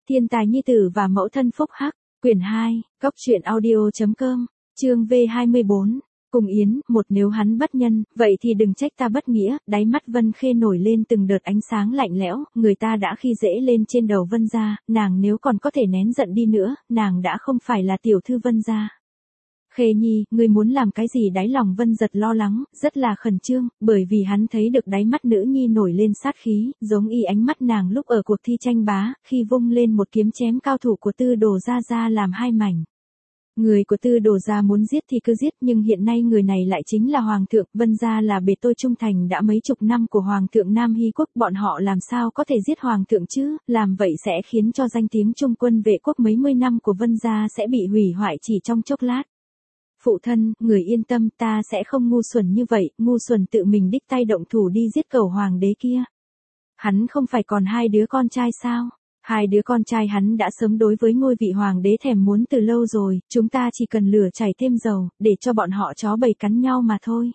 Thiên tài nhi tử và mẫu thân phúc hắc, quyển 2, Cốc truyện audio.com, chương V24. Cùng Yến, một nếu hắn bất nhân, vậy thì đừng trách ta bất nghĩa. Đáy mắt Vân Khê nổi lên từng đợt ánh sáng lạnh lẽo, người ta đã khi dễ lên trên đầu Vân gia, nàng nếu còn có thể nén giận đi nữa, nàng đã không phải là tiểu thư Vân gia. Khê nhi, ngươi muốn làm cái gì? Đáy lòng Vân Giật lo lắng, rất là khẩn trương, bởi vì hắn thấy được đáy mắt nữ nhi nổi lên sát khí, giống y ánh mắt nàng lúc ở cuộc thi tranh bá, khi vung lên một kiếm chém cao thủ của Tư Đồ gia ra làm hai mảnh. Người của Tư Đồ gia muốn giết thì cứ giết, nhưng hiện nay người này lại chính là Hoàng thượng. Vân gia là bề tôi trung thành đã mấy chục năm của Hoàng thượng Nam Hy quốc, bọn họ làm sao có thể giết Hoàng thượng chứ, làm vậy sẽ khiến cho danh tiếng Trung quân vệ quốc mấy mươi năm của Vân gia sẽ bị hủy hoại chỉ trong chốc lát. Phụ thân, người yên tâm, ta sẽ không ngu xuẩn như vậy. Ngu xuẩn tự mình đích tay động thủ đi giết cẩu hoàng đế kia. Hắn không phải còn hai đứa con trai sao? Hai đứa con trai hắn đã sớm đối với ngôi vị hoàng đế thèm muốn từ lâu rồi, chúng ta chỉ cần lửa chảy thêm dầu, để cho bọn họ chó bầy cắn nhau mà thôi.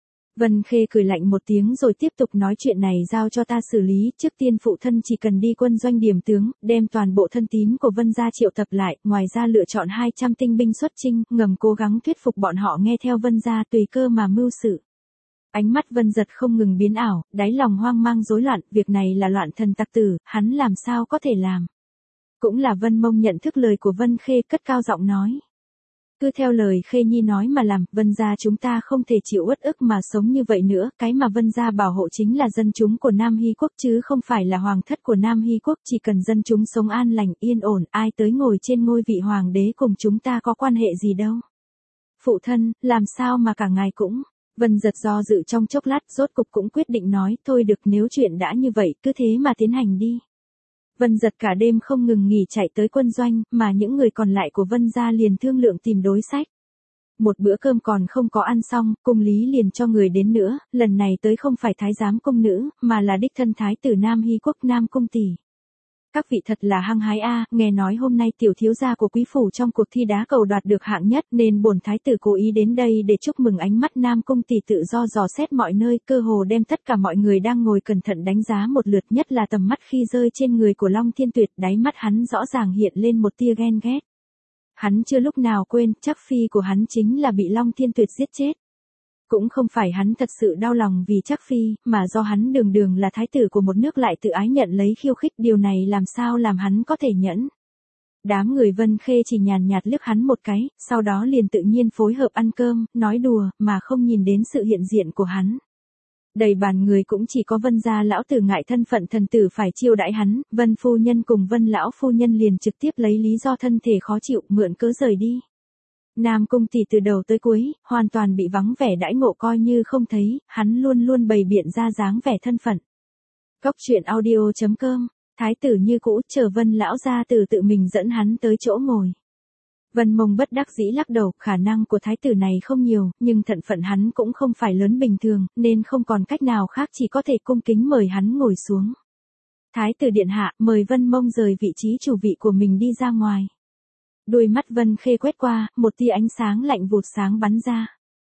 Vân Khê cười lạnh một tiếng rồi tiếp tục nói, chuyện này giao cho ta xử lý. Trước tiên phụ thân chỉ cần đi quân doanh điểm tướng, đem toàn bộ thân tín của Vân gia triệu tập lại, ngoài ra lựa chọn 200 tinh binh xuất chinh, ngầm cố gắng thuyết phục bọn họ nghe theo Vân gia, tùy cơ mà mưu sự. Ánh mắt Vân Giật không ngừng biến ảo, đáy lòng hoang mang rối loạn, việc này là loạn thần tặc tử, hắn làm sao có thể làm. Cũng là Vân Mông nhận thức lời của Vân Khê, cất cao giọng nói. Cứ theo lời Khê Nhi nói mà làm, Vân gia chúng ta không thể chịu uất ức mà sống như vậy nữa. Cái mà Vân gia bảo hộ chính là dân chúng của Nam Hy quốc chứ không phải là hoàng thất của Nam Hy quốc. Chỉ cần dân chúng sống an lành, yên ổn, ai tới ngồi trên ngôi vị hoàng đế cùng chúng ta có quan hệ gì đâu. Phụ thân, làm sao mà cả ngài cũng... Vân Giật do dự trong chốc lát, rốt cục cũng quyết định nói, thôi được, nếu chuyện đã như vậy, cứ thế mà tiến hành đi. Vân Giật cả đêm không ngừng nghỉ chạy tới quân doanh, mà những người còn lại của Vân gia liền thương lượng tìm đối sách. Một bữa cơm còn không có ăn xong, cung lý liền cho người đến nữa, lần này tới không phải thái giám cung nữ, mà là đích thân thái tử Nam Hy quốc Nam Cung tỷ. Các vị thật là hăng hái a, nghe nói hôm nay tiểu thiếu gia của quý phủ trong cuộc thi đá cầu đoạt được hạng nhất, nên bổn thái tử cố ý đến đây để chúc mừng. Ánh mắt Nam Cung tỷ tự do dò xét mọi nơi, cơ hồ đem tất cả mọi người đang ngồi cẩn thận đánh giá một lượt, nhất là tầm mắt khi rơi trên người của Long Thiên Tuyệt, đáy mắt hắn rõ ràng hiện lên một tia ghen ghét. Hắn chưa lúc nào quên, chắc phi của hắn chính là bị Long Thiên Tuyệt giết chết. Cũng không phải hắn thật sự đau lòng vì chắc phi, mà do hắn đường đường là thái tử của một nước lại tự ái nhận lấy khiêu khích, điều này làm sao làm hắn có thể nhẫn. Đám người Vân Khê chỉ nhàn nhạt liếc hắn một cái, sau đó liền tự nhiên phối hợp ăn cơm, nói đùa, mà không nhìn đến sự hiện diện của hắn. Đầy bàn người cũng chỉ có Vân gia lão tử ngại thân phận thần tử phải chiêu đãi hắn, Vân phu nhân cùng Vân lão phu nhân liền trực tiếp lấy lý do thân thể khó chịu, mượn cớ rời đi. Nam Cung tỷ từ đầu tới cuối, hoàn toàn bị vắng vẻ đãi ngộ coi như không thấy, hắn luôn luôn bày biện ra dáng vẻ thân phận. Cốc truyện audio.com, thái tử như cũ, chờ Vân lão gia tử tự mình dẫn hắn tới chỗ ngồi. Vân Mông bất đắc dĩ lắc đầu, khả năng của thái tử này không nhiều, nhưng thân phận hắn cũng không phải lớn bình thường, nên không còn cách nào khác, chỉ có thể cung kính mời hắn ngồi xuống. Thái tử điện hạ, mời Vân Mông rời vị trí chủ vị của mình đi ra ngoài. Đôi mắt Vân Khê quét qua, một tia ánh sáng lạnh vụt sáng bắn ra.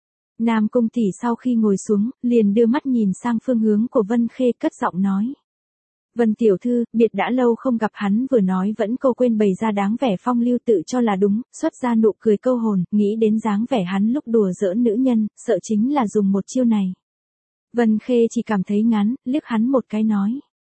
Nam Cung tỷ sau khi ngồi xuống, liền đưa mắt nhìn sang phương hướng của Vân Khê, cất giọng nói. Vân tiểu thư, biệt đã lâu không gặp. Hắn vừa nói vẫn câu quên bày ra đáng vẻ phong lưu tự cho là đúng, xuất ra nụ cười câu hồn, nghĩ đến dáng vẻ hắn lúc đùa giỡn nữ nhân, sợ chính là dùng một chiêu này. Vân Khê chỉ cảm thấy ngán, liếc hắn một cái nói.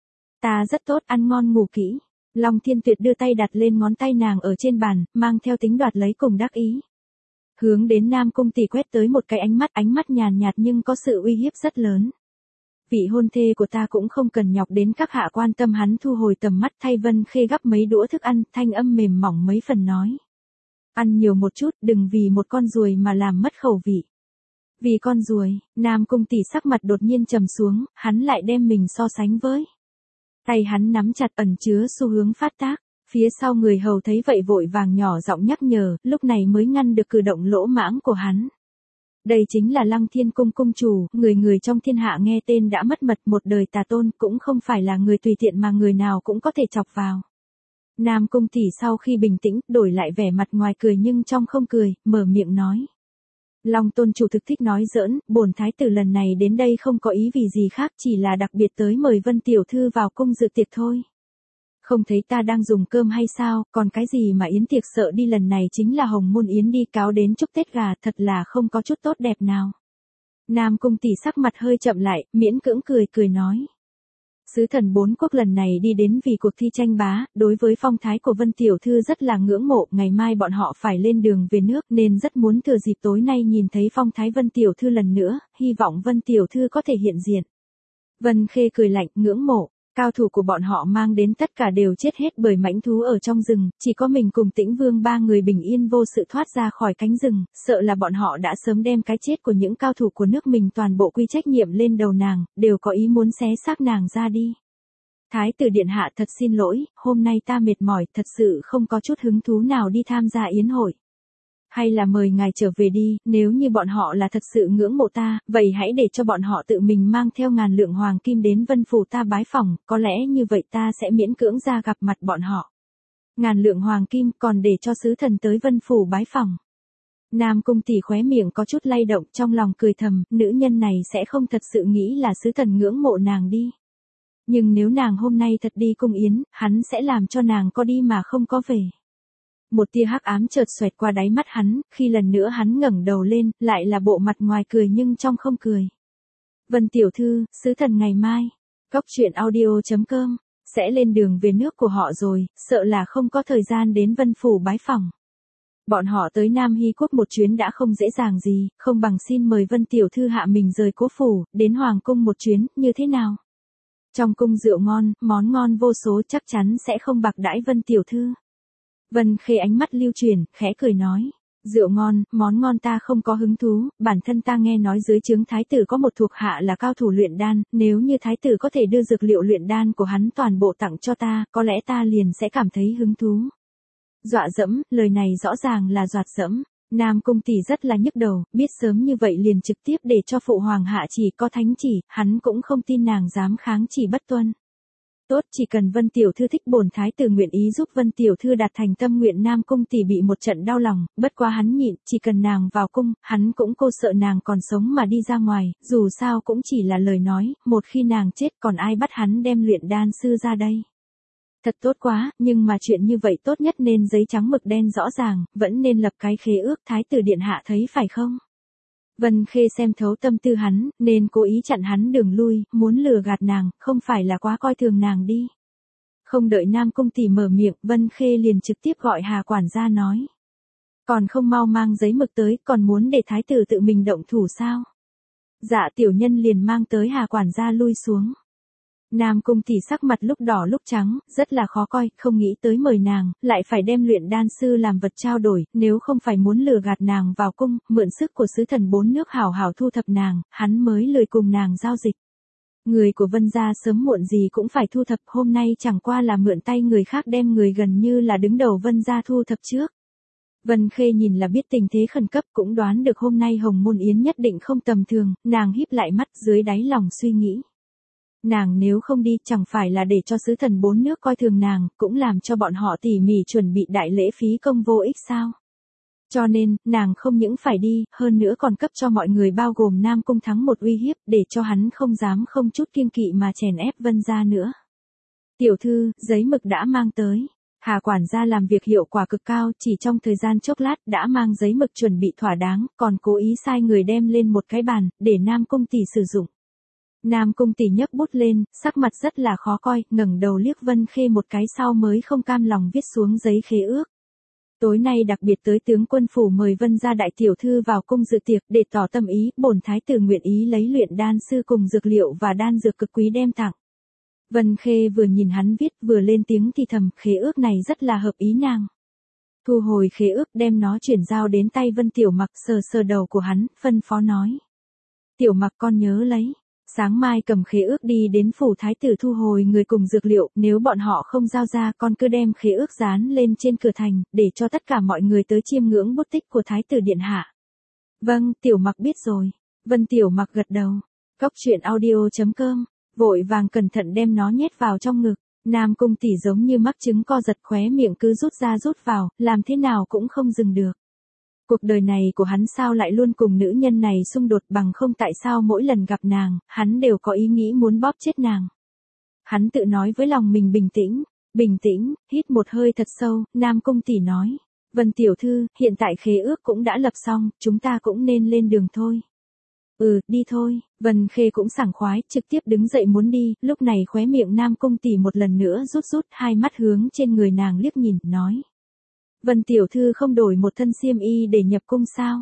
Ta rất tốt, ăn ngon ngủ kỹ. Long Thiên Tuyệt đưa tay đặt lên ngón tay nàng ở trên bàn, mang theo tính đoạt lấy cùng đắc ý. Hướng đến Nam Cung tỷ quét tới một cái ánh mắt nhàn nhạt nhưng có sự uy hiếp rất lớn. Vị hôn thê của ta cũng không cần nhọc đến các hạ quan tâm. Hắn thu hồi tầm mắt, thay Vân Khê gắp mấy đũa thức ăn, thanh âm mềm mỏng mấy phần nói. Ăn nhiều một chút, đừng vì một con ruồi mà làm mất khẩu vị. Vì con ruồi, Nam Cung tỷ sắc mặt đột nhiên trầm xuống, hắn lại đem mình so sánh với. Tay hắn nắm chặt, ẩn chứa xu hướng phát tác. Phía sau người hầu thấy vậy vội vàng nhỏ giọng nhắc nhở, lúc này mới ngăn được cử động lỗ mãng của hắn. Đây chính là Lăng Thiên cung cung chủ, người trong thiên hạ nghe tên đã mất mật, một đời tà tôn, cũng không phải là người tùy tiện mà người nào cũng có thể chọc vào. Nam Cung tỷ sau khi bình tĩnh, đổi lại vẻ mặt ngoài cười nhưng trong không cười, mở miệng nói. Long tôn chủ thực thích nói giỡn, bổn thái tử lần này đến đây không có ý vì gì khác, chỉ là đặc biệt tới mời Vân tiểu thư vào cung dự tiệc thôi. Không thấy ta đang dùng cơm hay sao, còn cái gì mà yến tiệc sợ đi, lần này chính là hồng môn yến đi, cáo đến chúc Tết gà, thật là không có chút tốt đẹp nào. Nam Cung Tỷ sắc mặt hơi chậm lại, miễn cưỡng cười nói. Sứ thần 4 quốc lần này đi đến vì cuộc thi tranh bá, đối với phong thái của Vân Tiểu Thư rất là ngưỡng mộ, ngày mai bọn họ phải lên đường về nước nên rất muốn thừa dịp tối nay nhìn thấy phong thái Vân Tiểu Thư lần nữa, hy vọng Vân Tiểu Thư có thể hiện diện. Vân Khê cười lạnh, ngưỡng mộ. Cao thủ của bọn họ mang đến tất cả đều chết hết bởi mãnh thú ở trong rừng, chỉ có mình cùng Tĩnh Vương ba người bình yên vô sự thoát ra khỏi cánh rừng, sợ là bọn họ đã sớm đem cái chết của những cao thủ của nước mình toàn bộ quy trách nhiệm lên đầu nàng, đều có ý muốn xé xác nàng ra đi. Thái tử điện hạ, thật xin lỗi, hôm nay ta mệt mỏi, thật sự không có chút hứng thú nào đi tham gia yến hội. Hay là mời ngài trở về đi, nếu như bọn họ là thật sự ngưỡng mộ ta, vậy hãy để cho bọn họ tự mình mang theo 1000 lượng hoàng kim đến Vân phủ ta bái phỏng, có lẽ như vậy ta sẽ miễn cưỡng ra gặp mặt bọn họ. 1000 lượng hoàng kim còn để cho sứ thần tới Vân phủ bái phỏng. Nam Cung Tỷ khóe miệng có chút lay động, trong lòng cười thầm, nữ nhân này sẽ không thật sự nghĩ là sứ thần ngưỡng mộ nàng đi. Nhưng nếu nàng hôm nay thật đi cung yến, hắn sẽ làm cho nàng có đi mà không có về. Một tia hắc ám chợt xoẹt qua đáy mắt hắn, khi lần nữa hắn ngẩng đầu lên, lại là bộ mặt ngoài cười nhưng trong không cười. Vân Tiểu Thư, sứ thần ngày mai, Cốc Truyện Audio.com, sẽ lên đường về nước của họ rồi, sợ là không có thời gian đến Vân phủ bái phỏng. Bọn họ tới Nam Hy Quốc một chuyến đã không dễ dàng gì, không bằng xin mời Vân Tiểu Thư hạ mình rời cố phủ, đến Hoàng cung một chuyến, như thế nào? Trong cung rượu ngon, món ngon vô số, chắc chắn sẽ không bạc đãi Vân Tiểu Thư. Vân Khê ánh mắt lưu chuyển, khẽ cười nói. Rượu ngon, món ngon ta không có hứng thú, bản thân ta nghe nói dưới trướng thái tử có một thuộc hạ là cao thủ luyện đan, nếu như thái tử có thể đưa dược liệu luyện đan của hắn toàn bộ tặng cho ta, có lẽ ta liền sẽ cảm thấy hứng thú. Dọa dẫm, lời này rõ ràng là dọa dẫm. Nam Cung Tỷ rất là nhức đầu, biết sớm như vậy liền trực tiếp để cho phụ hoàng hạ chỉ có thánh chỉ, hắn cũng không tin nàng dám kháng chỉ bất tuân. Tốt, chỉ cần Vân Tiểu Thư thích, bổn thái tử nguyện ý giúp Vân Tiểu Thư đạt thành tâm nguyện. Nam Cung Tỷ bị một trận đau lòng, bất quá hắn nhịn, chỉ cần nàng vào cung, hắn cũng cô sợ nàng còn sống mà đi ra ngoài, dù sao cũng chỉ là lời nói, một khi nàng chết còn ai bắt hắn đem luyện đan sư ra đây. Thật tốt quá, nhưng mà chuyện như vậy tốt nhất nên giấy trắng mực đen rõ ràng, vẫn nên lập cái khế ước, thái tử điện hạ thấy phải không? Vân Khê xem thấu tâm tư hắn, nên cố ý chặn hắn đường lui, muốn lừa gạt nàng, không phải là quá coi thường nàng đi. Không đợi Nam Cung Tỷ mở miệng, Vân Khê liền trực tiếp gọi Hà quản gia nói. Còn không mau mang giấy mực tới, còn muốn để thái tử tự mình động thủ sao? Dạ tiểu nhân liền mang tới. Hà quản gia lui xuống. Nam Cung Tỷ sắc mặt lúc đỏ lúc trắng, rất là khó coi, không nghĩ tới mời nàng, lại phải đem luyện đan sư làm vật trao đổi, nếu không phải muốn lừa gạt nàng vào cung, mượn sức của sứ thần 4 nước hảo hảo thu thập nàng, hắn mới lười cùng nàng giao dịch. Người của Vân gia sớm muộn gì cũng phải thu thập, hôm nay chẳng qua là mượn tay người khác đem người gần như là đứng đầu Vân gia thu thập trước. Vân Khê nhìn là biết tình thế khẩn cấp, cũng đoán được hôm nay Hồng Môn Yến nhất định không tầm thường, nàng híp lại mắt, dưới đáy lòng suy nghĩ. Nàng nếu không đi, chẳng phải là để cho sứ thần 4 nước coi thường nàng, cũng làm cho bọn họ tỉ mỉ chuẩn bị đại lễ phí công vô ích sao? Cho nên, nàng không những phải đi, hơn nữa còn cấp cho mọi người bao gồm Nam Cung Thắng một uy hiếp, để cho hắn không dám không chút kiêng kỵ mà chèn ép Vân gia nữa. Tiểu thư, giấy mực đã mang tới. Hà quản gia làm việc hiệu quả cực cao, chỉ trong thời gian chốc lát đã mang giấy mực chuẩn bị thỏa đáng, còn cố ý sai người đem lên một cái bàn, để Nam Cung Tỷ sử dụng. Nam Cung Tỷ nhấc bút lên, sắc mặt rất là khó coi, ngẩng đầu liếc Vân Khê một cái sau mới không cam lòng viết xuống giấy khế ước. Tối nay đặc biệt tới tướng quân phủ mời Vân gia đại tiểu thư vào cung dự tiệc, để tỏ tâm ý, bổn thái tử nguyện ý lấy luyện đan sư cùng dược liệu và đan dược cực quý đem tặng. Vân Khê vừa nhìn hắn viết vừa lên tiếng thì thầm, khế ước này rất là hợp ý nàng. Thu hồi khế ước, đem nó chuyển giao đến tay Vân Tiểu Mặc, sờ sờ đầu của hắn, phân phó nói. Tiểu Mặc, con nhớ lấy. Sáng mai cầm khế ước đi đến phủ thái tử thu hồi người cùng dược liệu, nếu bọn họ không giao ra, con cứ đem khế ước dán lên trên cửa thành, để cho tất cả mọi người tới chiêm ngưỡng bút tích của thái tử điện hạ. Vâng, Tiểu Mặc biết rồi. Vân Tiểu Mặc gật đầu. Cốc Truyện Audio.com, vội vàng cẩn thận đem nó nhét vào trong ngực. Nam Cung Tỷ giống như mắc trứng co giật, khóe miệng cứ rút ra rút vào, làm thế nào cũng không dừng được. Cuộc đời này của hắn sao lại luôn cùng nữ nhân này xung đột, bằng không tại sao mỗi lần gặp nàng, hắn đều có ý nghĩ muốn bóp chết nàng. Hắn tự nói với lòng mình bình tĩnh, Bình tĩnh, hít một hơi thật sâu, Nam Cung tỷ nói. Vân tiểu thư, hiện tại khế ước cũng đã lập xong, chúng ta cũng nên lên đường thôi. Đi thôi, Vân Khê cũng sảng khoái, trực tiếp đứng dậy muốn đi, lúc này khóe miệng Nam Cung tỷ một lần nữa rút, hai mắt hướng trên người nàng liếc nhìn, nói. Vân tiểu thư không đổi một thân xiêm y để nhập cung sao?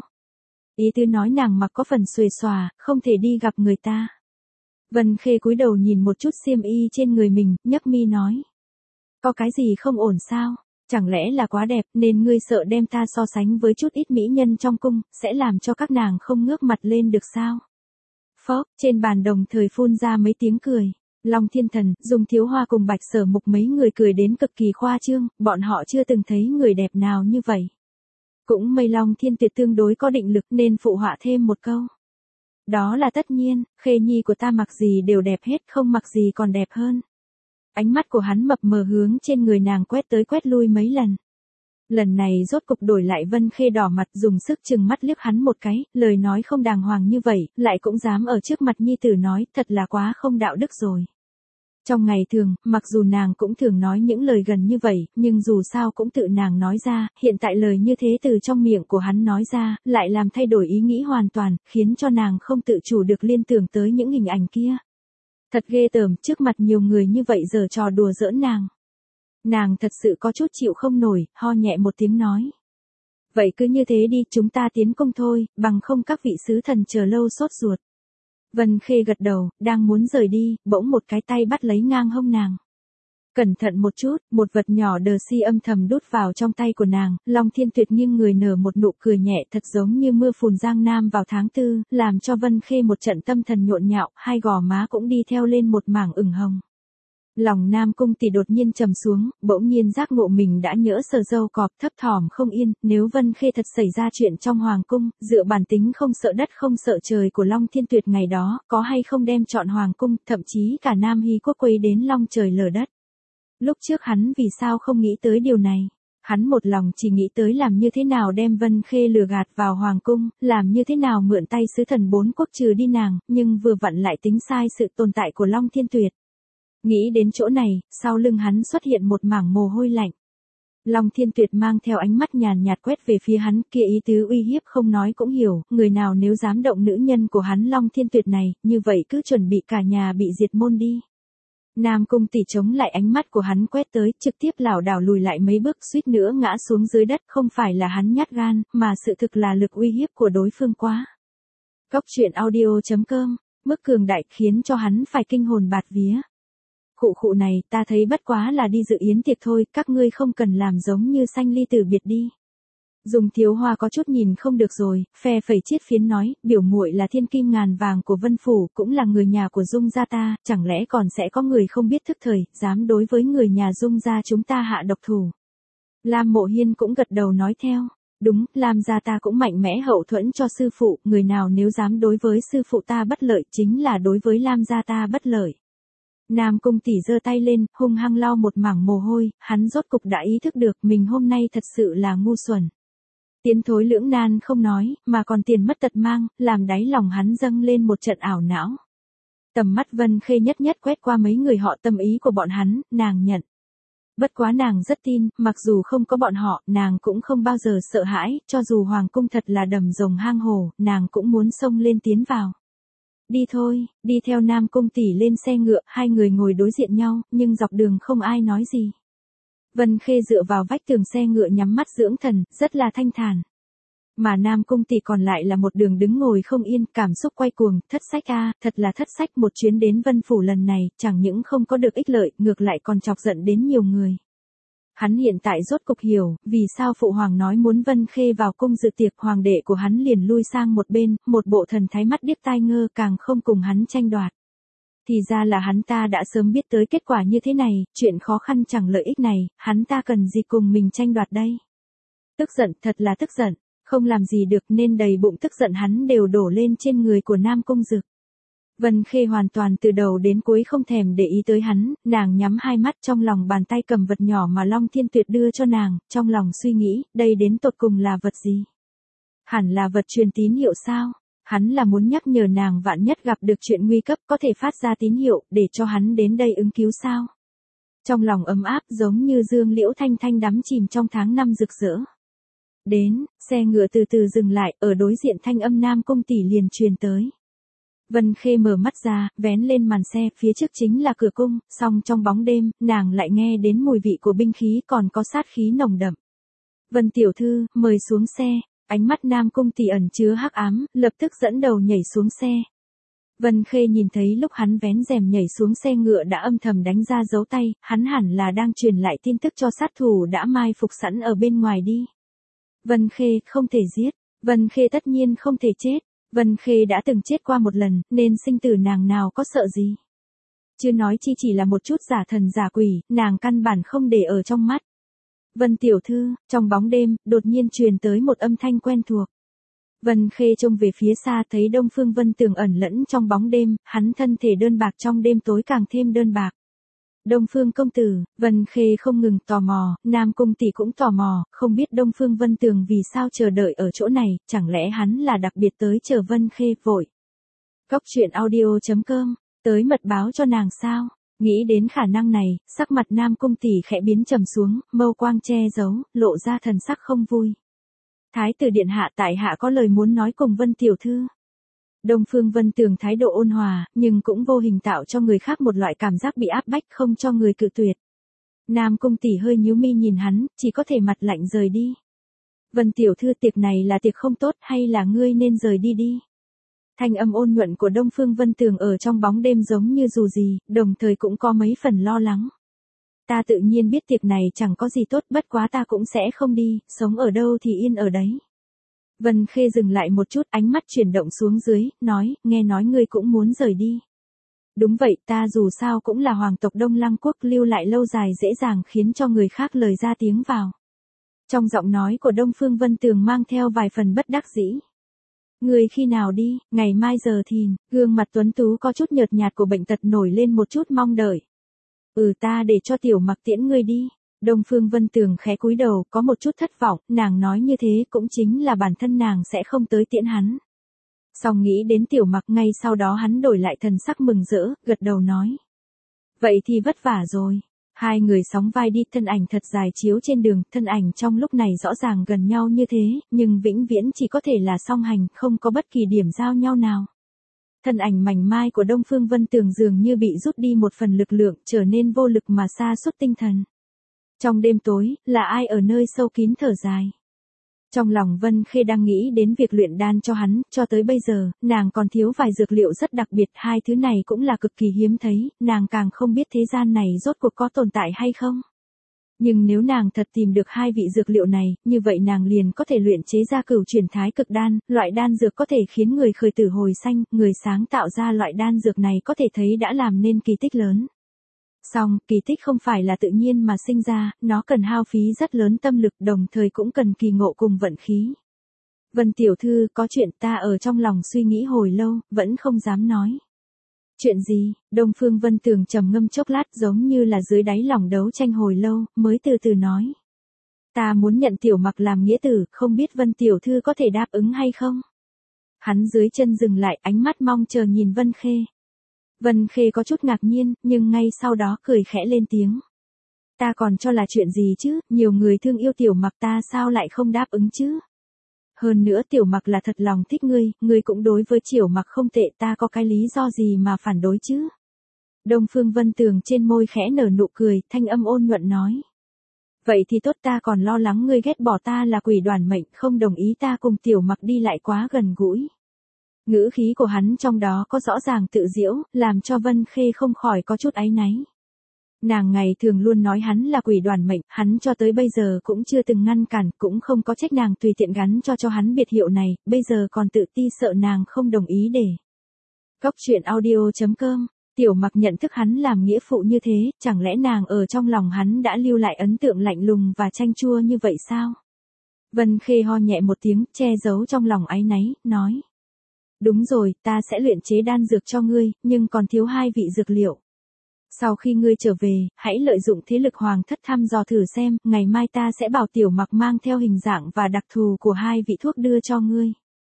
Ý tứ nói nàng mặc có phần xuề xòa, không thể đi gặp người ta. Vân Khê cúi đầu nhìn một chút xiêm y trên người mình, nhấc mi nói. Có cái gì không ổn sao? Chẳng lẽ là quá đẹp nên ngươi sợ đem ta so sánh với chút ít mỹ nhân trong cung, sẽ làm cho các nàng không ngước mặt lên được sao? Phó, trên bàn đồng thời phun ra mấy tiếng cười. Long Thiên Thần, Dung Thiếu Hoa cùng Bạch Sở Mục mấy người cười đến cực kỳ khoa trương, bọn họ chưa từng thấy người đẹp nào như vậy. Cũng may Long Thiên Tuyệt tương đối có định lực nên phụ họa thêm một câu. Đó là tất nhiên, Khê nhi của ta mặc gì đều đẹp hết, không mặc gì còn đẹp hơn. Ánh mắt của hắn mập mờ hướng trên người nàng quét tới quét lui mấy lần. Lần này rốt cục đổi lại Vân Khê đỏ mặt dùng sức chừng mắt liếc hắn một cái, lời nói không đàng hoàng như vậy, lại cũng dám ở trước mặt nhi tử nói, thật là quá không đạo đức rồi. Trong ngày thường, mặc dù nàng cũng thường nói những lời gần như vậy, nhưng dù sao cũng tự nàng nói ra, hiện tại lời như thế từ trong miệng của hắn nói ra, lại làm thay đổi ý nghĩ hoàn toàn, khiến cho nàng không tự chủ được liên tưởng tới những hình ảnh kia. Thật ghê tởm, trước mặt nhiều người như vậy giờ trò đùa giỡn nàng. Nàng thật sự có chút chịu không nổi, ho nhẹ một tiếng nói. Vậy cứ như thế đi, chúng ta tiến công thôi, bằng không các vị sứ thần chờ lâu sốt ruột. Vân Khê gật đầu, đang muốn rời đi, bỗng một cái tay bắt lấy ngang hông nàng. Cẩn thận một chút, một vật nhỏ đờ si âm thầm đút vào trong tay của nàng, Long Thiên Tuyệt nghiêng người nở một nụ cười nhẹ thật giống như mưa phùn giang nam vào tháng 4, làm cho Vân Khê một trận tâm thần nhộn nhạo, hai gò má cũng đi theo lên một mảng ửng hồng. Lòng Nam Cung tỷ đột nhiên trầm xuống, bỗng nhiên giác ngộ mình đã nhỡ sờ râu cọp, thấp thỏm không yên, nếu Vân Khê thật xảy ra chuyện trong hoàng cung, dựa bản tính không sợ đất không sợ trời của Long Thiên Tuyệt ngày đó, có hay không đem chọn hoàng cung, thậm chí cả Nam Hy quốc quấy đến long trời lở đất. Lúc trước hắn vì sao không nghĩ tới điều này? Hắn một lòng chỉ nghĩ tới làm như thế nào đem Vân Khê lừa gạt vào hoàng cung, làm như thế nào mượn tay sứ thần 4 quốc trừ đi nàng, nhưng vừa vặn lại tính sai sự tồn tại của Long Thiên Tuyệt. Nghĩ đến chỗ này, sau lưng hắn xuất hiện một mảng mồ hôi lạnh. Long Thiên Tuyệt mang theo ánh mắt nhàn nhạt quét về phía hắn, kia ý tứ uy hiếp không nói cũng hiểu, người nào nếu dám động nữ nhân của hắn Long Thiên Tuyệt này, như vậy cứ chuẩn bị cả nhà bị diệt môn đi. Nam Cung tỷ chống lại ánh mắt của hắn quét tới, trực tiếp lảo đảo lùi lại mấy bước suýt nữa ngã xuống dưới đất, không phải là hắn nhát gan, mà sự thực là lực uy hiếp của đối phương quá. Cốc truyện audio.com, mức cường đại khiến cho hắn phải kinh hồn bạt vía. Khụ này, ta thấy bất quá là đi dự yến tiệc thôi, các ngươi không cần làm giống như sanh ly tử biệt đi. Dung Thiếu Hoa có chút nhìn không được rồi, phe phẩy chiết phiến nói, biểu muội là thiên kim ngàn vàng của Vân Phủ, cũng là người nhà của Dung gia ta, chẳng lẽ còn sẽ có người không biết thức thời, dám đối với người nhà Dung gia chúng ta hạ độc thủ. Lam Mộ Hiên cũng gật đầu nói theo, đúng, Lam gia ta cũng mạnh mẽ hậu thuẫn cho sư phụ, người nào nếu dám đối với sư phụ ta bất lợi chính là đối với Lam gia ta bất lợi. Nam Cung tỷ giơ tay lên, hung hăng lau một mảng mồ hôi, hắn rốt cục đã ý thức được mình hôm nay thật sự là ngu xuẩn. Tiến thối lưỡng nan không nói, mà còn tiền mất tật mang, làm đáy lòng hắn dâng lên một trận ảo não. Tầm mắt Vân Khê nhất nhất quét qua mấy người họ tâm ý của bọn hắn, nàng nhận. Bất quá nàng rất tin, mặc dù không có bọn họ, nàng cũng không bao giờ sợ hãi, cho dù hoàng cung thật là đầm rồng hang hồ, nàng cũng muốn xông lên tiến vào. Đi thôi, đi theo Nam Cung tỷ lên xe ngựa, hai người ngồi đối diện nhau, nhưng dọc đường không ai nói gì. Vân Khê dựa vào vách tường xe ngựa nhắm mắt dưỡng thần, rất là thanh thản. Mà Nam Cung tỷ còn lại là một đường đứng ngồi không yên, cảm xúc quay cuồng, thất sách a, thật là thất sách, một chuyến đến Vân Phủ lần này, chẳng những không có được ích lợi, ngược lại còn chọc giận đến nhiều người. Hắn hiện tại rốt cục hiểu, vì sao phụ hoàng nói muốn Vân Khê vào cung dự tiệc, hoàng đệ của hắn liền lui sang một bên, một bộ thần thái mắt điếc tai ngơ, càng không cùng hắn tranh đoạt. Thì ra là hắn ta đã sớm biết tới kết quả như thế này, chuyện khó khăn chẳng lợi ích này, hắn ta cần gì cùng mình tranh đoạt đây. Tức giận, thật là tức giận, không làm gì được nên đầy bụng tức giận hắn đều đổ lên trên người của Nam Cung Dực. Vân Khê hoàn toàn từ đầu đến cuối không thèm để ý tới hắn, nàng nhắm hai mắt trong lòng bàn tay cầm vật nhỏ mà Long Thiên Tuyệt đưa cho nàng, trong lòng suy nghĩ, đây đến tột cùng là vật gì? Hẳn là vật truyền tín hiệu sao? Hắn là muốn nhắc nhở nàng vạn nhất gặp được chuyện nguy cấp có thể phát ra tín hiệu để cho hắn đến đây ứng cứu sao? Trong lòng ấm áp giống như dương liễu thanh thanh đắm chìm trong tháng năm rực rỡ. Đến, xe ngựa từ từ dừng lại, ở đối diện thanh âm Nam Cung tỷ liền truyền tới. Vân Khê mở mắt ra, vén lên màn xe, phía trước chính là cửa cung, song trong bóng đêm, nàng lại nghe đến mùi vị của binh khí còn có sát khí nồng đậm. Vân tiểu thư, mời xuống xe, ánh mắt Nam Cung tỷ ẩn chứa hắc ám, lập tức dẫn đầu nhảy xuống xe. Vân Khê nhìn thấy lúc hắn vén rèm nhảy xuống xe ngựa đã âm thầm đánh ra dấu tay, hắn hẳn là đang truyền lại tin tức cho sát thủ đã mai phục sẵn ở bên ngoài đi. Vân Khê không thể giết, Vân Khê tất nhiên không thể chết, Vân Khê đã từng chết qua một lần, nên sinh tử nàng nào có sợ gì. Chưa nói chi chỉ là một chút giả thần giả quỷ, nàng căn bản không để ở trong mắt. Vân tiểu thư, trong bóng đêm, đột nhiên truyền tới một âm thanh quen thuộc. Vân Khê trông về phía xa thấy Đông Phương Vân Tường ẩn lẫn trong bóng đêm, hắn thân thể đơn bạc trong đêm tối càng thêm đơn bạc. Đông Phương công tử, Vân Khê không ngừng tò mò, Nam Cung tỷ cũng tò mò, không biết Đông Phương Vân Tường vì sao chờ đợi ở chỗ này, chẳng lẽ hắn là đặc biệt tới chờ Vân Khê vội. Cốc truyện audio.com, tới mật báo cho nàng sao? Nghĩ đến khả năng này, sắc mặt Nam Cung tỷ khẽ biến trầm xuống, mâu quang che giấu, lộ ra thần sắc không vui. Thái tử điện hạ tại hạ có lời muốn nói cùng Vân tiểu thư. Đông Phương Vân Tường thái độ ôn hòa, nhưng cũng vô hình tạo cho người khác một loại cảm giác bị áp bách không cho người cự tuyệt. Nam Cung tỷ hơi nhíu mi nhìn hắn, chỉ có thể mặt lạnh rời đi. Vân tiểu thư, tiệc này là tiệc không tốt hay là ngươi nên rời đi đi? Thanh âm ôn nhuận của Đông Phương Vân Tường ở trong bóng đêm giống như dù gì, đồng thời cũng có mấy phần lo lắng. Ta tự nhiên biết tiệc này chẳng có gì tốt, bất quá ta cũng sẽ không đi, sống ở đâu thì yên ở đấy. Vân Khê dừng lại một chút, ánh mắt chuyển động xuống dưới, nói, nghe nói ngươi cũng muốn rời đi. Đúng vậy, ta dù sao cũng là hoàng tộc Đông Lăng quốc, lưu lại lâu dài dễ dàng khiến cho người khác lời ra tiếng vào. Trong giọng nói của Đông Phương Vân Tường mang theo vài phần bất đắc dĩ. Ngươi khi nào đi, ngày mai giờ thìn, gương mặt tuấn tú có chút nhợt nhạt của bệnh tật nổi lên một chút mong đợi. Ta để cho Tiểu Mặc tiễn ngươi đi. Đông Phương Vân Tường khẽ cúi đầu, có một chút thất vọng, nàng nói như thế cũng chính là bản thân nàng sẽ không tới tiễn hắn. Song nghĩ đến Tiểu Mặc, ngay sau đó hắn đổi lại thần sắc mừng rỡ, gật đầu nói. Vậy thì vất vả rồi. Hai người sóng vai đi, thân ảnh thật dài chiếu trên đường, thân ảnh trong lúc này rõ ràng gần nhau như thế, nhưng vĩnh viễn chỉ có thể là song hành, không có bất kỳ điểm giao nhau nào. Thân ảnh mảnh mai của Đông Phương Vân Tường dường như bị rút đi một phần lực lượng, trở nên vô lực mà sa sút tinh thần. Trong đêm tối, là ai ở nơi sâu kín thở dài? Trong lòng Vân Khê đang nghĩ đến việc luyện đan cho hắn, cho tới bây giờ, nàng còn thiếu vài dược liệu rất đặc biệt, hai thứ này cũng là cực kỳ hiếm thấy, nàng càng không biết thế gian này rốt cuộc có tồn tại hay không. Nhưng nếu nàng thật tìm được hai vị dược liệu này, như vậy nàng liền có thể luyện chế ra cửu chuyển thái cực đan, loại đan dược có thể khiến người khởi tử hồi sanh, người sáng tạo ra loại đan dược này có thể thấy đã làm nên kỳ tích lớn. Song, kỳ tích không phải là tự nhiên mà sinh ra, nó cần hao phí rất lớn tâm lực, đồng thời cũng cần kỳ ngộ cùng vận khí. Vân tiểu thư, có chuyện ta ở trong lòng suy nghĩ hồi lâu, vẫn không dám nói. Chuyện gì? Đông Phương Vân Tường trầm ngâm chốc lát, giống như là dưới đáy lòng đấu tranh hồi lâu, mới từ từ nói. Ta muốn nhận Tiểu Mặc làm nghĩa tử, không biết Vân tiểu thư có thể đáp ứng hay không? Hắn dưới chân dừng lại, ánh mắt mong chờ nhìn Vân Khê. Vân Khê có chút ngạc nhiên, nhưng ngay sau đó cười khẽ lên tiếng. Ta còn cho là chuyện gì chứ, nhiều người thương yêu Tiểu Mặc, ta sao lại không đáp ứng chứ? Hơn nữa Tiểu Mặc là thật lòng thích ngươi cũng đối với Tiểu Mặc không tệ, ta có cái lý do gì mà phản đối chứ? Đông Phương Vân Tường trên môi khẽ nở nụ cười, thanh âm ôn nhuận nói. Vậy thì tốt, ta còn lo lắng ngươi ghét bỏ ta là quỷ đoàn mệnh, không đồng ý ta cùng Tiểu Mặc đi lại quá gần gũi. Ngữ khí của hắn trong đó có rõ ràng tự giễu, làm cho Vân Khê không khỏi có chút áy náy. Nàng ngày thường luôn nói hắn là quỷ đoàn mệnh, hắn cho tới bây giờ cũng chưa từng ngăn cản, cũng không có trách nàng tùy tiện gắn cho hắn biệt hiệu này, bây giờ còn tự ti sợ nàng không đồng ý để. Cốc truyện audio.com, Tiểu Mặc nhận thức hắn làm nghĩa phụ như thế, chẳng lẽ nàng ở trong lòng hắn đã lưu lại ấn tượng lạnh lùng và chanh chua như vậy sao? Vân Khê ho nhẹ một tiếng, che giấu trong lòng áy náy, nói. Đúng rồi, ta sẽ luyện chế đan dược cho ngươi, nhưng còn thiếu hai vị dược liệu. Sau khi ngươi trở về, hãy lợi dụng thế lực hoàng thất thăm dò thử xem, ngày mai ta sẽ bảo Tiểu Mặc mang theo hình dạng và đặc thù của hai vị thuốc đưa cho ngươi.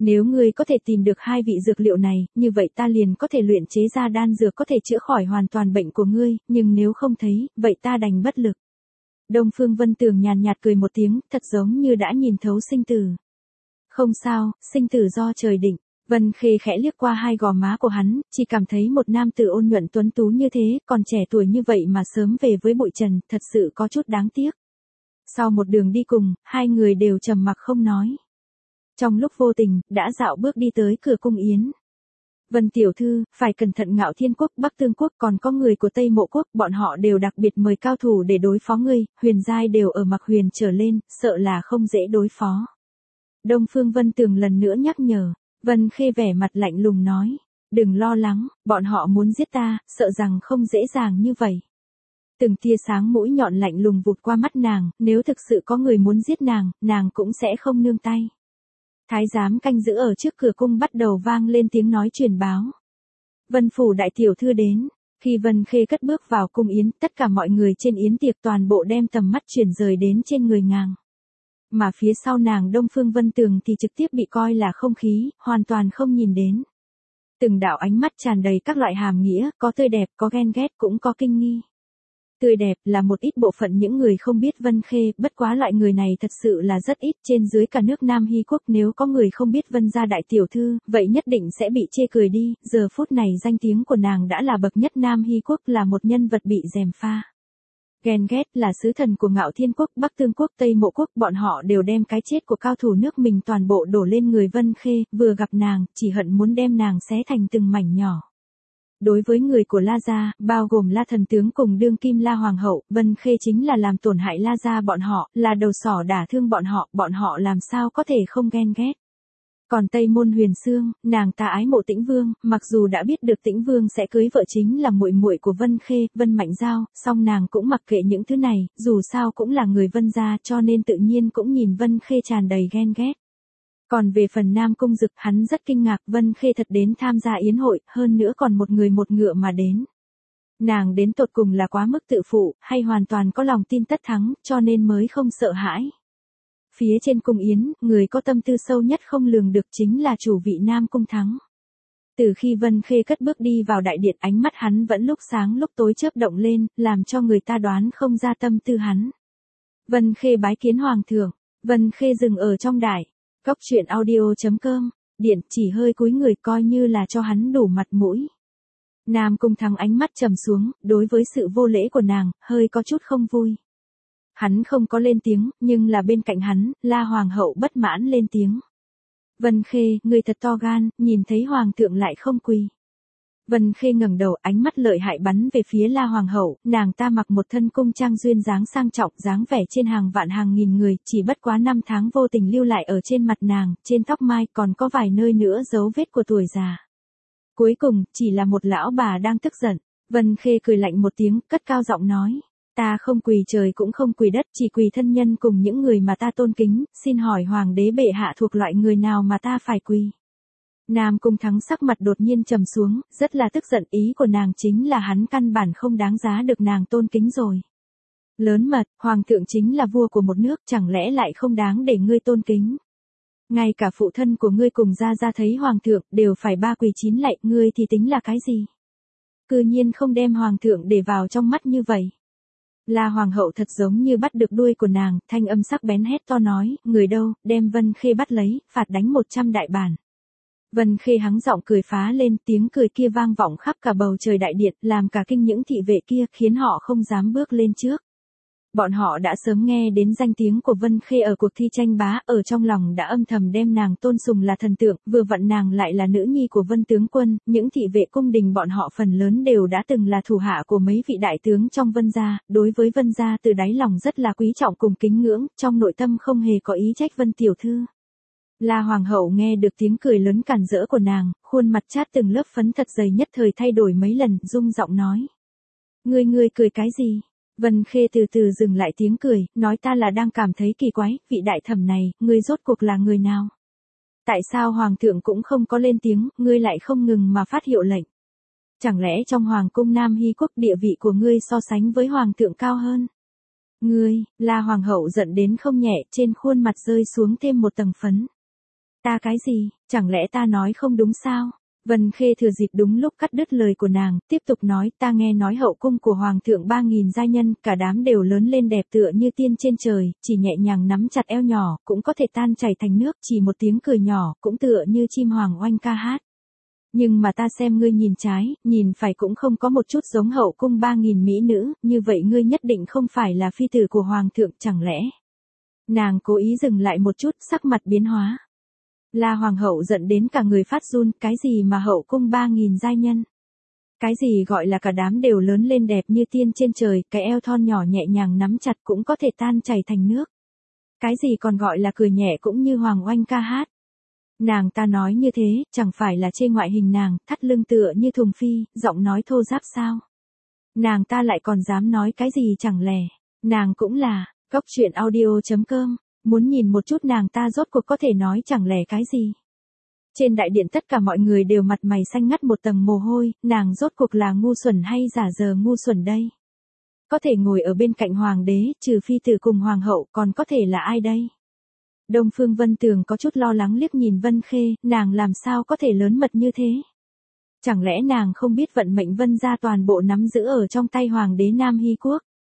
Nếu ngươi có thể tìm được hai vị dược liệu này, như vậy ta liền có thể luyện chế ra đan dược có thể chữa khỏi hoàn toàn bệnh của ngươi, nhưng nếu không thấy, vậy ta đành bất lực. Đông Phương Vân Tường nhàn nhạt cười một tiếng, thật giống như đã nhìn thấu sinh tử. Không sao, sinh tử do trời định. Vân Khê khẽ liếc qua hai gò má của hắn, chỉ cảm thấy một nam tử ôn nhuận tuấn tú như thế, còn trẻ tuổi như vậy mà sớm về với bụi trần, thật sự có chút đáng tiếc. Sau một đường đi cùng, hai người đều trầm mặc không nói. Trong lúc vô tình, đã dạo bước đi tới cửa cung yến. Vân tiểu thư, phải cẩn thận Ngạo Thiên quốc, Bắc Tương quốc, còn có người của Tây Mộ quốc, bọn họ đều đặc biệt mời cao thủ để đối phó ngươi, huyền giai đều ở Mặc Huyền trở lên, sợ là không dễ đối phó. Đông Phương Vân Tường lần nữa nhắc nhở. Vân Khê vẻ mặt lạnh lùng nói, đừng lo lắng, bọn họ muốn giết ta, sợ rằng không dễ dàng như vậy. Từng tia sáng mũi nhọn lạnh lùng vụt qua mắt nàng, nếu thực sự có người muốn giết nàng, nàng cũng sẽ không nương tay. Thái giám canh giữ ở trước cửa cung bắt đầu vang lên tiếng nói truyền báo. Vân phủ đại tiểu thư đến. Khi Vân Khê cất bước vào cung yến, tất cả mọi người trên yến tiệc toàn bộ đem tầm mắt chuyển rời đến trên người nàng. Mà phía sau nàng Đông Phương Vân Tường thì trực tiếp bị coi là không khí, hoàn toàn không nhìn đến. Từng đạo ánh mắt tràn đầy các loại hàm nghĩa, có tươi đẹp, có ghen ghét, cũng có kinh nghi. Tươi đẹp là một ít bộ phận những người không biết Vân Khê, bất quá loại người này thật sự là rất ít trên dưới cả nước Nam Hy quốc, nếu có người không biết Vân gia đại tiểu thư, vậy nhất định sẽ bị chê cười đi, giờ phút này danh tiếng của nàng đã là bậc nhất Nam Hy quốc, là một nhân vật bị gièm pha. Ghen ghét là sứ thần của Ngạo Thiên quốc, Bắc Tương quốc, Tây Mộ quốc, bọn họ đều đem cái chết của cao thủ nước mình toàn bộ đổ lên người Vân Khê, vừa gặp nàng, chỉ hận muốn đem nàng xé thành từng mảnh nhỏ. Đối với người của La gia, bao gồm La thần tướng cùng đương kim La hoàng hậu, Vân Khê chính là làm tổn hại La gia bọn họ, là đầu sỏ đả thương bọn họ làm sao có thể không ghen ghét. Còn Tây Môn Huyền Sương, nàng ta ái mộ Tĩnh Vương, mặc dù đã biết được Tĩnh Vương sẽ cưới vợ chính là muội muội của Vân Khê, Vân Mạnh Giao, song nàng cũng mặc kệ những thứ này, dù sao cũng là người Vân gia, cho nên tự nhiên cũng nhìn Vân Khê tràn đầy ghen ghét. Còn về phần Nam Cung Dực, hắn rất kinh ngạc, Vân Khê thật đến tham gia yến hội, hơn nữa còn một người một ngựa mà đến. Nàng đến tột cùng là quá mức tự phụ, hay hoàn toàn có lòng tin tất thắng, cho nên mới không sợ hãi. Phía trên cung yến, người có tâm tư sâu nhất không lường được chính là chủ vị Nam Cung Thắng. Từ khi Vân Khê cất bước đi vào đại điện, ánh mắt hắn vẫn lúc sáng lúc tối chớp động lên, làm cho người ta đoán không ra tâm tư hắn. Vân Khê bái kiến hoàng thượng. Vân Khê dừng ở trong đại. Cốc truyện audio.com. Điện chỉ hơi cúi người coi như là cho hắn đủ mặt mũi. Nam Cung Thắng ánh mắt trầm xuống, đối với sự vô lễ của nàng, hơi có chút không vui. Hắn không có lên tiếng, nhưng là bên cạnh hắn, La hoàng hậu bất mãn lên tiếng. Vân Khê, ngươi thật to gan, nhìn thấy hoàng thượng lại không quỳ. Vân Khê ngẩng đầu, ánh mắt lợi hại bắn về phía La hoàng hậu, nàng ta mặc một thân cung trang duyên dáng sang trọng, dáng vẻ trên hàng vạn hàng nghìn người, chỉ bất quá 5 tháng vô tình lưu lại ở trên mặt nàng, trên tóc mai còn có vài nơi nữa dấu vết của tuổi già. Cuối cùng, chỉ là một lão bà đang tức giận. Vân Khê cười lạnh một tiếng, cất cao giọng nói. Ta không quỳ trời cũng không quỳ đất, chỉ quỳ thân nhân cùng những người mà ta tôn kính, xin hỏi hoàng đế bệ hạ thuộc loại người nào mà ta phải quỳ. Nam Cung Thắng sắc mặt đột nhiên trầm xuống, rất là tức giận, ý của nàng chính là hắn căn bản không đáng giá được nàng tôn kính rồi. Lớn mật, hoàng thượng chính là vua của một nước, chẳng lẽ lại không đáng để ngươi tôn kính. Ngay cả phụ thân của ngươi cùng ra thấy hoàng thượng, đều phải 3 quỳ 9 lạy, ngươi thì tính là cái gì? Cư nhiên không đem hoàng thượng để vào trong mắt như vậy. La hoàng hậu thật giống như bắt được đuôi của nàng, thanh âm sắc bén hét to nói, người đâu, đem Vân Khê bắt lấy, phạt đánh 100 đại bản. Vân Khê hắng giọng cười phá lên, tiếng cười kia vang vọng khắp cả bầu trời đại điện, làm cả kinh những thị vệ kia, khiến họ không dám bước lên trước. Bọn họ đã sớm nghe đến danh tiếng của Vân Khê ở cuộc thi tranh bá, ở trong lòng đã âm thầm đem nàng tôn sùng là thần tượng, vừa vặn nàng lại là nữ nhi của Vân tướng quân, những thị vệ cung đình bọn họ phần lớn đều đã từng là thủ hạ của mấy vị đại tướng trong Vân gia, đối với Vân gia từ đáy lòng rất là quý trọng cùng kính ngưỡng, trong nội tâm không hề có ý trách Vân tiểu thư. La hoàng hậu nghe được tiếng cười lớn càn rỡ của nàng, khuôn mặt chát từng lớp phấn thật dày nhất thời thay đổi mấy lần, rung giọng nói. Ngươi cười cái gì? Vân Khê từ từ dừng lại tiếng cười, nói ta là đang cảm thấy kỳ quái, vị đại thẩm này, ngươi rốt cuộc là người nào? Tại sao hoàng thượng cũng không có lên tiếng, ngươi lại không ngừng mà phát hiệu lệnh? Chẳng lẽ trong hoàng cung Nam Hy quốc địa vị của ngươi so sánh với hoàng thượng cao hơn? Ngươi, La hoàng hậu giận đến không nhẹ, trên khuôn mặt rơi xuống thêm một tầng phấn. Ta cái gì, chẳng lẽ ta nói không đúng sao? Vân Khê thừa dịp đúng lúc cắt đứt lời của nàng, tiếp tục nói, ta nghe nói hậu cung của hoàng thượng 3.000 giai nhân, cả đám đều lớn lên đẹp tựa như tiên trên trời, chỉ nhẹ nhàng nắm chặt eo nhỏ, cũng có thể tan chảy thành nước, chỉ một tiếng cười nhỏ, cũng tựa như chim hoàng oanh ca hát. Nhưng mà ta xem ngươi nhìn trái, nhìn phải cũng không có một chút giống hậu cung 3.000 mỹ nữ, như vậy ngươi nhất định không phải là phi tử của hoàng thượng chẳng lẽ? Nàng cố ý dừng lại một chút, sắc mặt biến hóa. La hoàng hậu giận đến cả người phát run, cái gì mà hậu cung 3.000 giai nhân? Cái gì gọi là cả đám đều lớn lên đẹp như tiên trên trời, cái eo thon nhỏ nhẹ nhàng nắm chặt cũng có thể tan chảy thành nước. Cái gì còn gọi là cười nhẹ cũng như hoàng oanh ca hát? Nàng ta nói như thế, chẳng phải là chê ngoại hình nàng, thắt lưng tựa như thùng phi, giọng nói thô ráp sao? Nàng ta lại còn dám nói cái gì chẳng lẽ? Nàng cũng là, góc truyện audio.com, muốn nhìn một chút nàng ta rốt cuộc có thể nói chẳng lẽ cái gì? Trên đại điện tất cả mọi người đều mặt mày xanh ngắt một tầng mồ hôi, nàng rốt cuộc là ngu xuẩn hay giả giờ ngu xuẩn đây? Có thể ngồi ở bên cạnh hoàng đế, trừ phi tử cùng hoàng hậu, còn có thể là ai đây? Đông Phương Vân Tường có chút lo lắng liếc nhìn Vân Khê, nàng làm sao có thể lớn mật như thế? Chẳng lẽ nàng không biết vận mệnh Vân gia toàn bộ nắm giữ ở trong tay hoàng đế Nam Hy Quốc?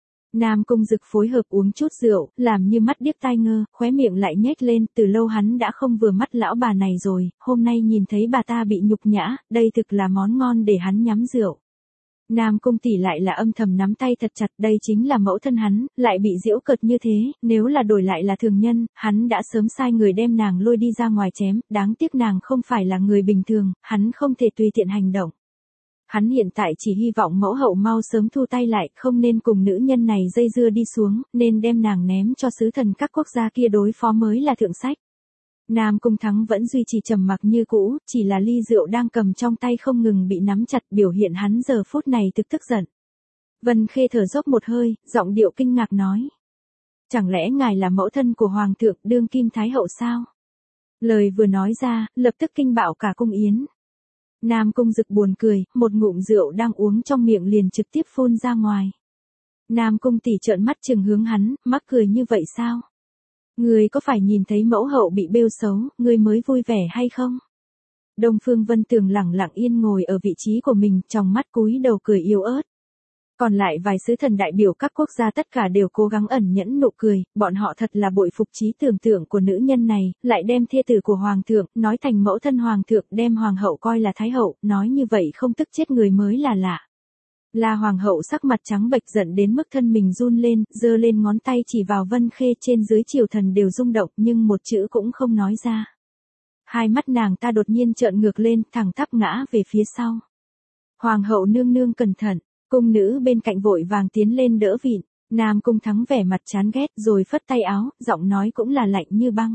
Nam Cung Dực phối hợp uống chút rượu, làm như mắt điếc tai ngơ, khóe miệng lại nhếch lên, từ lâu hắn đã không vừa mắt lão bà này rồi, hôm nay nhìn thấy bà ta bị nhục nhã, đây thực là món ngon để hắn nhắm rượu. Nam Cung tỷ lại là âm thầm nắm tay thật chặt, đây chính là mẫu thân hắn, lại bị giễu cợt như thế, nếu là đổi lại là thường nhân, hắn đã sớm sai người đem nàng lôi đi ra ngoài chém, đáng tiếc nàng không phải là người bình thường, hắn không thể tùy tiện hành động. Hắn hiện tại chỉ hy vọng mẫu hậu mau sớm thu tay lại, không nên cùng nữ nhân này dây dưa đi xuống, nên đem nàng ném cho sứ thần các quốc gia kia đối phó mới là thượng sách. Nam Cung Thắng vẫn duy trì trầm mặc như cũ, chỉ là ly rượu đang cầm trong tay không ngừng bị nắm chặt, biểu hiện hắn giờ phút này thực tức giận. Vân Khê thở dốc một hơi, giọng điệu kinh ngạc nói. Chẳng lẽ ngài là mẫu thân của hoàng thượng đương kim thái hậu sao? Lời vừa nói ra, lập tức kinh bạo cả cung yến. Nam Cung Dực buồn cười, một ngụm rượu đang uống trong miệng liền trực tiếp phun ra ngoài. Nam Cung tỷ trợn mắt trừng hướng hắn, mắc cười như vậy sao? Ngươi có phải nhìn thấy mẫu hậu bị bêu xấu, ngươi mới vui vẻ hay không? Đông Phương Vân Tường lẳng lặng yên ngồi ở vị trí của mình, trong mắt cúi đầu cười yếu ớt. Còn lại vài sứ thần đại biểu các quốc gia tất cả đều cố gắng ẩn nhẫn nụ cười, bọn họ thật là bội phục trí tưởng tượng của nữ nhân này, lại đem thê tử của hoàng thượng, nói thành mẫu thân hoàng thượng, đem hoàng hậu coi là thái hậu, nói như vậy không tức chết người mới là lạ. La hoàng hậu sắc mặt trắng bệch giận đến mức thân mình run lên, giơ lên ngón tay chỉ vào Vân Khê, trên dưới triều thần đều rung động, nhưng một chữ cũng không nói ra. Hai mắt nàng ta đột nhiên trợn ngược lên, thẳng tắp ngã về phía sau. Hoàng hậu nương nương cẩn thận, cung nữ bên cạnh vội vàng tiến lên đỡ vịn, Nam Cung Thắng vẻ mặt chán ghét rồi phất tay áo, giọng nói cũng là lạnh như băng.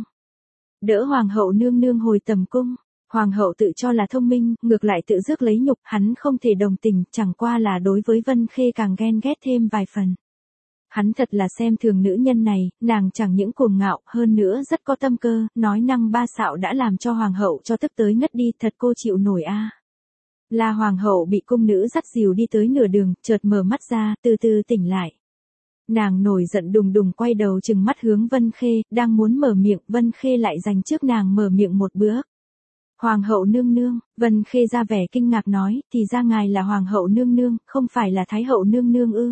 Đỡ hoàng hậu nương nương hồi tầm cung. Hoàng hậu tự cho là thông minh, ngược lại tự rước lấy nhục, hắn không thể đồng tình, chẳng qua là đối với Vân Khê càng ghen ghét thêm vài phần. Hắn thật là xem thường nữ nhân này, nàng chẳng những cuồng ngạo, hơn nữa rất có tâm cơ, nói năng ba xạo đã làm cho hoàng hậu cho tức tới ngất đi, thật cô chịu nổi a. Là hoàng hậu bị cung nữ dắt dìu đi tới nửa đường, chợt mở mắt ra, từ từ tỉnh lại. Nàng nổi giận đùng đùng quay đầu trừng mắt hướng Vân Khê, đang muốn mở miệng, Vân Khê lại giành trước nàng mở miệng một bước. Hoàng hậu nương nương, Vân Khê ra vẻ kinh ngạc nói, thì ra ngài là hoàng hậu nương nương, không phải là thái hậu nương nương ư?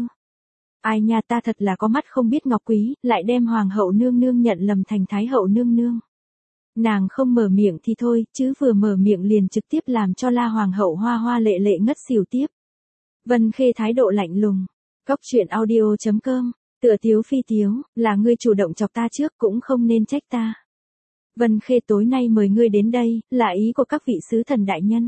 Ai nha, ta thật là có mắt không biết ngọc quý, lại đem hoàng hậu nương nương nhận lầm thành thái hậu nương nương. Nàng không mở miệng thì thôi, chứ vừa mở miệng liền trực tiếp làm cho La hoàng hậu hoa hoa lệ lệ ngất xỉu tiếp. Vân Khê thái độ lạnh lùng. Góc truyện audio.com, tựa tiếu phi tiếu, là ngươi chủ động chọc ta trước cũng không nên trách ta. Vân Khê tối nay mời ngươi đến đây, là ý của các vị sứ thần đại nhân.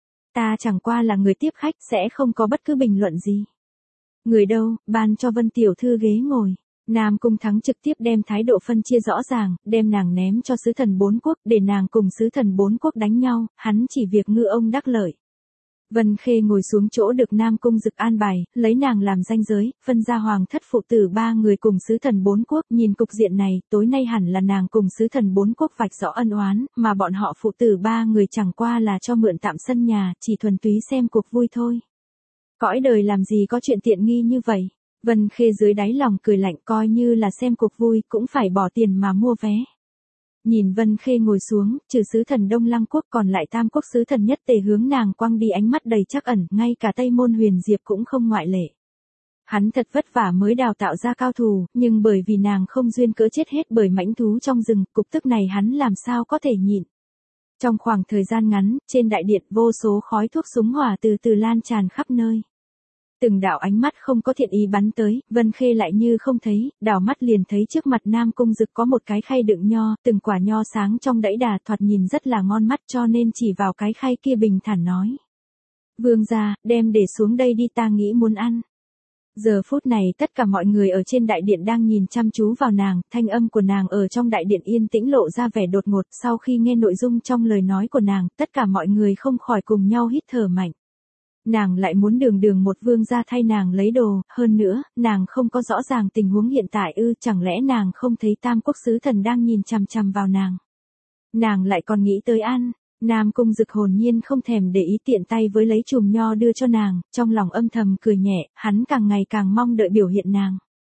Ta chẳng qua là người tiếp khách, sẽ không có bất cứ bình luận gì. Người đâu, ban cho Vân tiểu thư ghế ngồi. Nam Cung Thắng trực tiếp đem thái độ phân chia rõ ràng, đem nàng ném cho sứ thần 4 quốc, để nàng cùng sứ thần 4 quốc đánh nhau, hắn chỉ việc ngư ông đắc lợi. Vân Khê ngồi xuống chỗ được Nam Cung Dực an bài, lấy nàng làm ranh giới, phân ra hoàng thất phụ tử 3 người cùng sứ thần 4 quốc, nhìn cục diện này, tối nay hẳn là nàng cùng sứ thần 4 quốc vạch rõ ân oán, mà bọn họ phụ tử 3 người chẳng qua là cho mượn tạm sân nhà, chỉ thuần túy xem cuộc vui thôi. Cõi đời làm gì có chuyện tiện nghi như vậy? Vân Khê dưới đáy lòng cười lạnh, coi như là xem cuộc vui, cũng phải bỏ tiền mà mua vé. Nhìn Vân Khê ngồi xuống, trừ sứ thần Đông Lăng quốc còn lại Tam quốc sứ thần nhất tề hướng nàng quăng đi ánh mắt đầy trắc ẩn, ngay cả Tây Môn Huyền Diệp cũng không ngoại lệ. Hắn thật vất vả mới đào tạo ra cao thủ, nhưng bởi vì nàng không duyên cớ chết hết bởi mãnh thú trong rừng, cục tức này hắn làm sao có thể nhịn. Trong khoảng thời gian ngắn, trên đại điện vô số khói thuốc súng hỏa từ từ lan tràn khắp nơi. Từng đạo ánh mắt không có thiện ý bắn tới, Vân Khê lại như không thấy, đảo mắt liền thấy trước mặt Nam Cung Dực có một cái khay đựng nho, từng quả nho sáng trong đẫy đà thoạt nhìn rất là ngon mắt cho nên chỉ vào cái khay kia bình thản nói. Vương gia, đem để xuống đây đi ta nghĩ muốn ăn. Giờ phút này tất cả mọi người ở trên đại điện đang nhìn chăm chú vào nàng, thanh âm của nàng ở trong đại điện yên tĩnh lộ ra vẻ đột ngột sau khi nghe nội dung trong lời nói của nàng, tất cả mọi người không khỏi cùng nhau hít thở mạnh. Nàng lại muốn đường một vương gia thay nàng lấy đồ, hơn nữa, nàng không có rõ ràng tình huống hiện tại chẳng lẽ nàng không thấy Tam quốc sứ thần đang nhìn chằm chằm vào nàng. Nàng lại còn nghĩ tới ăn. Nam Cung Dực hồn nhiên không thèm để ý tiện tay với lấy chùm nho đưa cho nàng, trong lòng âm thầm cười nhẹ, hắn càng ngày càng mong đợi biểu hiện nàng.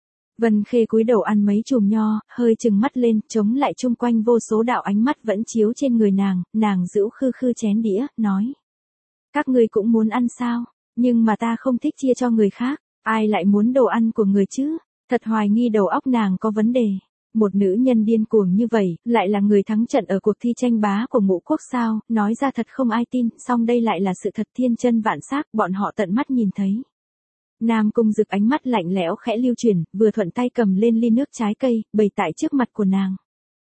Vân Khê cúi đầu ăn mấy chùm nho, hơi trừng mắt lên, chống lại chung quanh vô số đạo ánh mắt vẫn chiếu trên người nàng giữ khư khư chén đĩa, nói. Các ngươi cũng muốn ăn sao, nhưng mà ta không thích chia cho người khác, ai lại muốn đồ ăn của người chứ, thật hoài nghi đầu óc nàng có vấn đề. Một nữ nhân điên cuồng như vậy, lại là người thắng trận ở cuộc thi tranh bá của Ngũ quốc sao, nói ra thật không ai tin, song đây lại là sự thật thiên chân vạn xác, bọn họ tận mắt nhìn thấy. Nam Cung Dực ánh mắt lạnh lẽo khẽ lưu chuyển, vừa thuận tay cầm lên ly nước trái cây, bày tại trước mặt của nàng.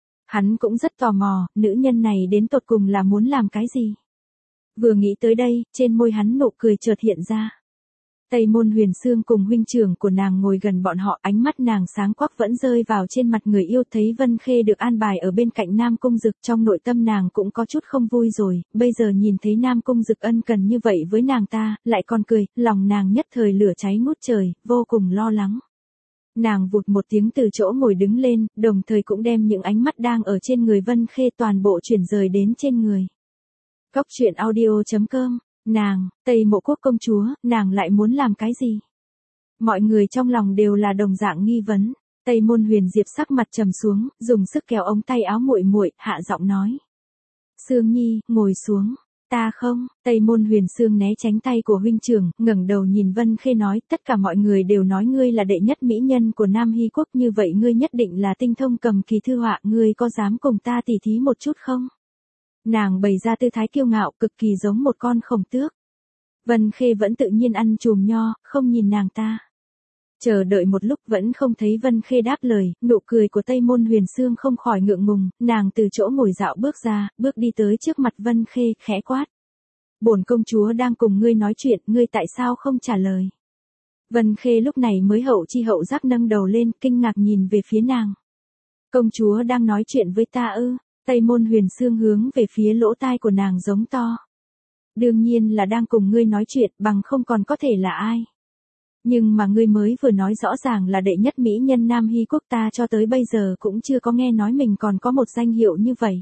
Hắn cũng rất tò mò, nữ nhân này đến tột cùng là muốn làm cái gì? Vừa nghĩ tới đây, trên môi hắn nụ cười chợt hiện ra. Tây Môn Huyền Xương cùng huynh trưởng của nàng ngồi gần bọn họ, ánh mắt nàng sáng quắc vẫn rơi vào trên mặt người yêu, thấy Vân Khê được an bài ở bên cạnh Nam Cung Dực, trong nội tâm nàng cũng có chút không vui rồi, bây giờ nhìn thấy Nam Cung Dực ân cần như vậy với nàng ta, lại còn cười, lòng nàng nhất thời lửa cháy ngút trời, vô cùng lo lắng. Nàng vụt một tiếng từ chỗ ngồi đứng lên, đồng thời cũng đem những ánh mắt đang ở trên người Vân Khê toàn bộ chuyển rời đến trên người. Cóc truyện audio.com. Nàng, Tây Mộ Quốc công chúa, nàng lại muốn làm cái gì? Mọi người trong lòng đều là đồng dạng nghi vấn. Tây Môn Huyền Diệp sắc mặt trầm xuống, dùng sức kéo ống tay áo muội muội, hạ giọng nói. Sương Nhi, ngồi xuống. Ta không. Tây Môn Huyền Sương né tránh tay của huynh trưởng, ngẩng đầu nhìn Vân Khê nói, tất cả mọi người đều nói ngươi là đệ nhất mỹ nhân của Nam Hy Quốc, như vậy ngươi nhất định là tinh thông cầm kỳ thư họa, ngươi có dám cùng ta tỉ thí một chút không? Nàng bày ra tư thái kiêu ngạo, cực kỳ giống một con khổng tước. Vân Khê vẫn tự nhiên ăn chùm nho, không nhìn nàng ta. Chờ đợi một lúc vẫn không thấy Vân Khê đáp lời, nụ cười của Tây Môn Huyền Xương không khỏi ngượng ngùng, nàng từ chỗ ngồi dạo bước ra, bước đi tới trước mặt Vân Khê, khẽ quát. Bổn công chúa đang cùng ngươi nói chuyện, ngươi tại sao không trả lời? Vân Khê lúc này mới hậu chi hậu giác nâng đầu lên, kinh ngạc nhìn về phía nàng. Công chúa đang nói chuyện với ta ư? Tây Môn Huyền Xương hướng về phía lỗ tai của nàng giống to. Đương nhiên là đang cùng ngươi nói chuyện, bằng không còn có thể là ai. Nhưng mà ngươi mới vừa nói rõ ràng là đệ nhất mỹ nhân Nam Hy Quốc, ta cho tới bây giờ cũng chưa có nghe nói mình còn có một danh hiệu như vậy.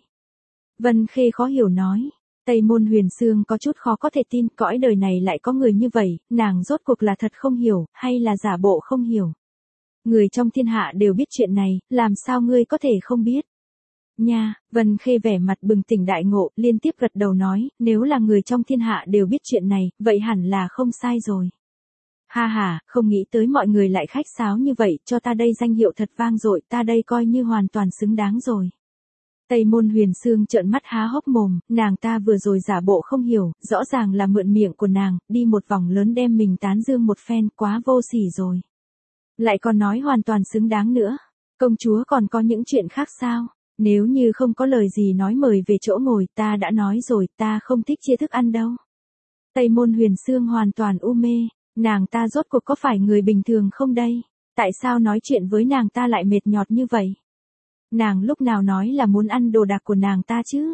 Vân Khê khó hiểu nói. Tây Môn Huyền Xương có chút khó có thể tin, cõi đời này lại có người như vậy, nàng rốt cuộc là thật không hiểu, hay là giả bộ không hiểu. Người trong thiên hạ đều biết chuyện này, làm sao ngươi có thể không biết? Nha, Vân Khê vẻ mặt bừng tỉnh đại ngộ, liên tiếp gật đầu nói, nếu là người trong thiên hạ đều biết chuyện này, vậy hẳn là không sai rồi. Ha ha, không nghĩ tới mọi người lại khách sáo như vậy, cho ta đây danh hiệu thật vang dội, ta đây coi như hoàn toàn xứng đáng rồi. Tây Môn Huyền Xương trợn mắt há hốc mồm, nàng ta vừa rồi giả bộ không hiểu, rõ ràng là mượn miệng của nàng, đi một vòng lớn đem mình tán dương một phen, quá vô sỉ rồi. Lại còn nói hoàn toàn xứng đáng nữa, công chúa còn có những chuyện khác sao? Nếu như không có lời gì nói mời về chỗ ngồi, ta đã nói rồi, ta không thích chia thức ăn đâu. Tây Môn Huyền Xương hoàn toàn u mê, nàng ta rốt cuộc có phải người bình thường không đây? Tại sao nói chuyện với nàng ta lại mệt nhọt như vậy? Nàng lúc nào nói là muốn ăn đồ đạc của nàng ta chứ?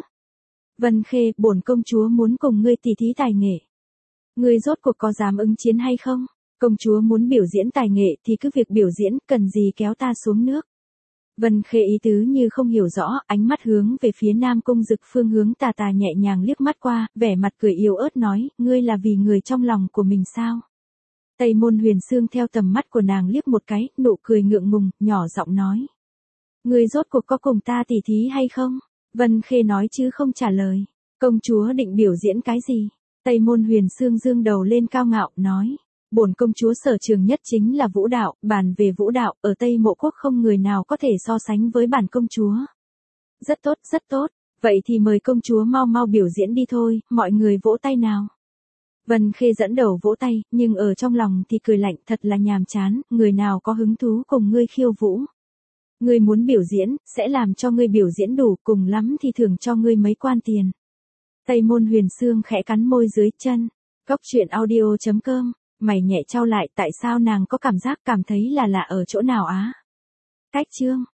Vân Khê, bổn công chúa muốn cùng ngươi tỉ thí tài nghệ. Ngươi rốt cuộc có dám ứng chiến hay không? Công chúa muốn biểu diễn tài nghệ thì cứ việc biểu diễn, cần gì kéo ta xuống nước. Vân Khê ý tứ như không hiểu rõ, ánh mắt hướng về phía Nam Cung Dực phương hướng tà tà nhẹ nhàng liếc mắt qua, vẻ mặt cười yếu ớt nói, ngươi là vì người trong lòng của mình sao? Tây Môn Huyền Xương theo tầm mắt của nàng liếc một cái, nụ cười ngượng ngùng, nhỏ giọng nói. Ngươi rốt cuộc có cùng ta tỉ thí hay không? Vân Khê nói chứ không trả lời. Công chúa định biểu diễn cái gì? Tây Môn Huyền Sương dương đầu lên cao ngạo, nói. Bổn công chúa sở trường nhất chính là vũ đạo, bàn về vũ đạo, ở Tây Mộ Quốc không người nào có thể so sánh với bản công chúa. Rất tốt, rất tốt. Vậy thì mời công chúa mau mau biểu diễn đi thôi, mọi người vỗ tay nào. Vân Khê dẫn đầu vỗ tay, nhưng ở trong lòng thì cười lạnh, thật là nhàm chán, người nào có hứng thú cùng ngươi khiêu vũ. Ngươi muốn biểu diễn, sẽ làm cho ngươi biểu diễn đủ, cùng lắm thì thưởng cho ngươi mấy quan tiền. Tây Môn Huyền Sương khẽ cắn môi dưới chân. Cốc truyện audio.com, mày nhẹ trao lại, tại sao nàng có cảm giác cảm thấy là lạ ở chỗ nào á? Cách chương